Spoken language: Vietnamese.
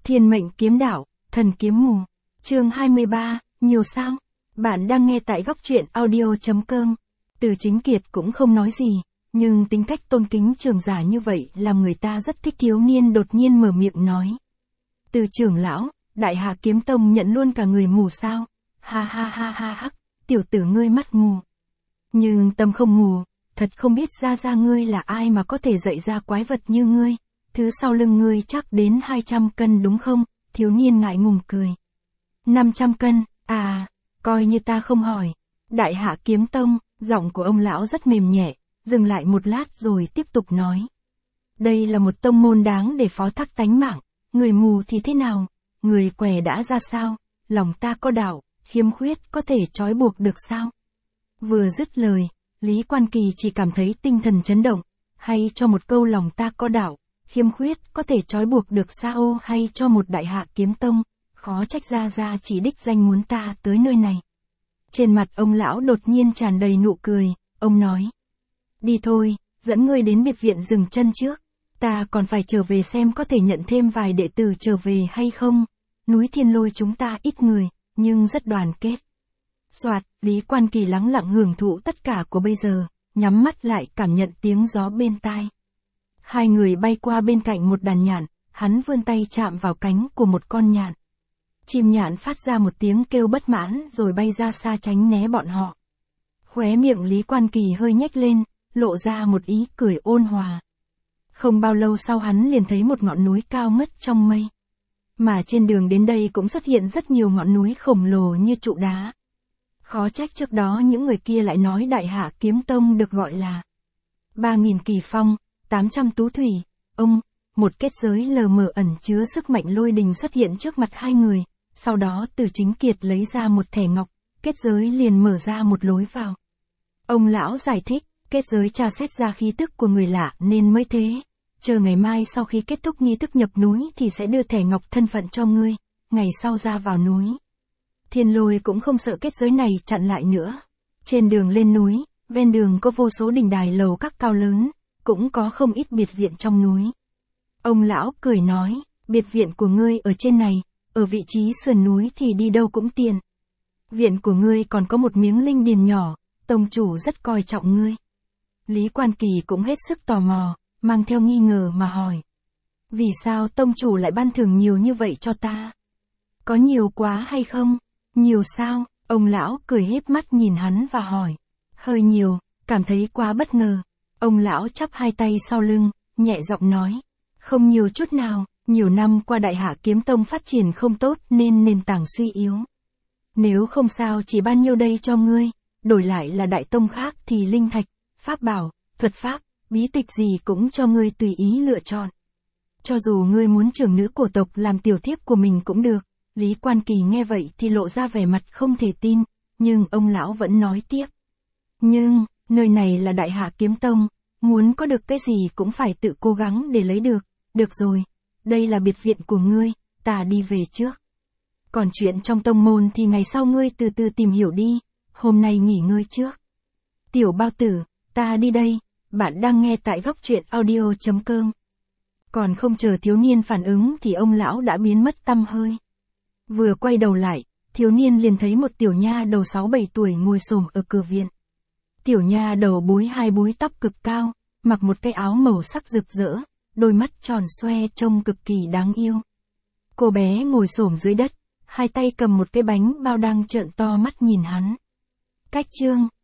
Thiên mệnh kiếm đạo, thần kiếm mù. Chương 23, nhiều sao? Bạn đang nghe tại góc truyện audio.com. Từ Chính Kiệt cũng không nói gì, nhưng tính cách tôn kính trưởng giả như vậy làm người ta rất thích. Thiếu niên đột nhiên mở miệng nói. Từ trưởng lão, Đại Hạ Kiếm Tông nhận luôn cả người mù sao? Ha ha ha ha hắc, tiểu tử ngươi mắt mù. Nhưng tâm không mù, thật không biết ra ngươi là ai mà có thể dạy ra quái vật như ngươi. Thứ sau lưng ngươi chắc đến 200 cân đúng không? Thiếu niên ngại ngùng cười. 500 cân, à, coi như ta không hỏi. Đại Hạ Kiếm Tông, giọng của ông lão rất mềm nhẹ, dừng lại một lát rồi tiếp tục nói. Đây là một tông môn đáng để phó thác tánh mạng, người mù thì thế nào, người què đã ra sao, lòng ta có đạo, khiếm khuyết có thể trói buộc được sao? Vừa dứt lời, Lý Quan Kỳ chỉ cảm thấy tinh thần chấn động, hay cho một câu lòng ta có đạo, khiếm khuyết có thể trói buộc được sao, hay cho một Đại Hạ Kiếm Tông, khó trách ra chỉ đích danh muốn ta tới nơi này. Trên mặt ông lão đột nhiên tràn đầy nụ cười, ông nói. Đi thôi, dẫn ngươi đến biệt viện dừng chân trước, ta còn phải trở về xem có thể nhận thêm vài đệ tử trở về hay không. Núi Thiên Lôi chúng ta ít người, nhưng rất đoàn kết. Soạt, Lý Quan Kỳ lắng lặng hưởng thụ tất cả của bây giờ, nhắm mắt lại cảm nhận tiếng gió bên tai. Hai người bay qua bên cạnh một đàn nhạn, hắn vươn tay chạm vào cánh của một con nhạn. Chim nhạn phát ra một tiếng kêu bất mãn rồi bay ra xa tránh né bọn họ. Khóe miệng Lý Quan Kỳ hơi nhếch lên, lộ ra một ý cười ôn hòa. Không bao lâu sau hắn liền thấy một ngọn núi cao ngất trong mây. Mà trên đường đến đây cũng xuất hiện rất nhiều ngọn núi khổng lồ như trụ đá. Khó trách trước đó những người kia lại nói Đại Hạ Kiếm Tông được gọi là 3.000 kỳ phong, 800 tú thủy. Một kết giới lờ mờ ẩn chứa sức mạnh lôi đình xuất hiện trước mặt hai người. Sau đó Từ Chính Kiệt lấy ra một thẻ ngọc, kết giới liền mở ra một lối vào. Ông lão giải thích, kết giới tra xét ra khí tức của người lạ nên mới thế. Chờ ngày mai sau khi kết thúc nghi thức nhập núi thì sẽ đưa thẻ ngọc thân phận cho ngươi, ngày sau ra vào núi. Thiên Lôi cũng không sợ kết giới này chặn lại nữa. Trên đường lên núi, ven đường có vô số đình đài lầu các cao lớn, cũng có không ít biệt viện trong núi. Ông lão cười nói, biệt viện của ngươi ở trên này, ở vị trí sườn núi thì đi đâu cũng tiện. Viện của ngươi còn có một miếng linh điền nhỏ, tông chủ rất coi trọng ngươi. Lý Quan Kỳ cũng hết sức tò mò, mang theo nghi ngờ mà hỏi. Vì sao tông chủ lại ban thưởng nhiều như vậy cho ta? Có nhiều quá hay không? Nhiều sao? Ông lão cười híp mắt nhìn hắn và hỏi. Hơi nhiều, cảm thấy quá bất ngờ. Ông lão chắp hai tay sau lưng, nhẹ giọng nói. Không nhiều chút nào, nhiều năm qua Đại Hạ Kiếm Tông phát triển không tốt nên nền tảng suy yếu. Nếu không sao chỉ ban nhiêu đây cho ngươi, đổi lại là đại tông khác thì linh thạch, pháp bảo, thuật pháp, bí tịch gì cũng cho ngươi tùy ý lựa chọn. Cho dù ngươi muốn trưởng nữ cổ tộc làm tiểu thiếp của mình cũng được. Lý Quan Kỳ nghe vậy thì lộ ra vẻ mặt không thể tin, nhưng ông lão vẫn nói tiếp. Nhưng, nơi này là Đại Hạ Kiếm Tông, muốn có được cái gì cũng phải tự cố gắng để lấy được. Được rồi, đây là biệt viện của ngươi, ta đi về trước. Còn chuyện trong tông môn thì ngày sau ngươi từ từ tìm hiểu đi, hôm nay nghỉ ngơi trước. Tiểu bao tử, ta đi đây, bạn đang nghe tại góc truyện audio.com. Còn không chờ thiếu niên phản ứng thì ông lão đã biến mất tăm hơi. Vừa quay đầu lại, thiếu niên liền thấy một tiểu nha đầu 6-7 tuổi ngồi xổm ở cửa viện. Tiểu nha đầu búi hai búi tóc cực cao, mặc một cái áo màu sắc rực rỡ, đôi mắt tròn xoe trông cực kỳ đáng yêu. Cô bé ngồi xổm dưới đất, hai tay cầm một cái bánh bao đang trợn to mắt nhìn hắn. Cách chương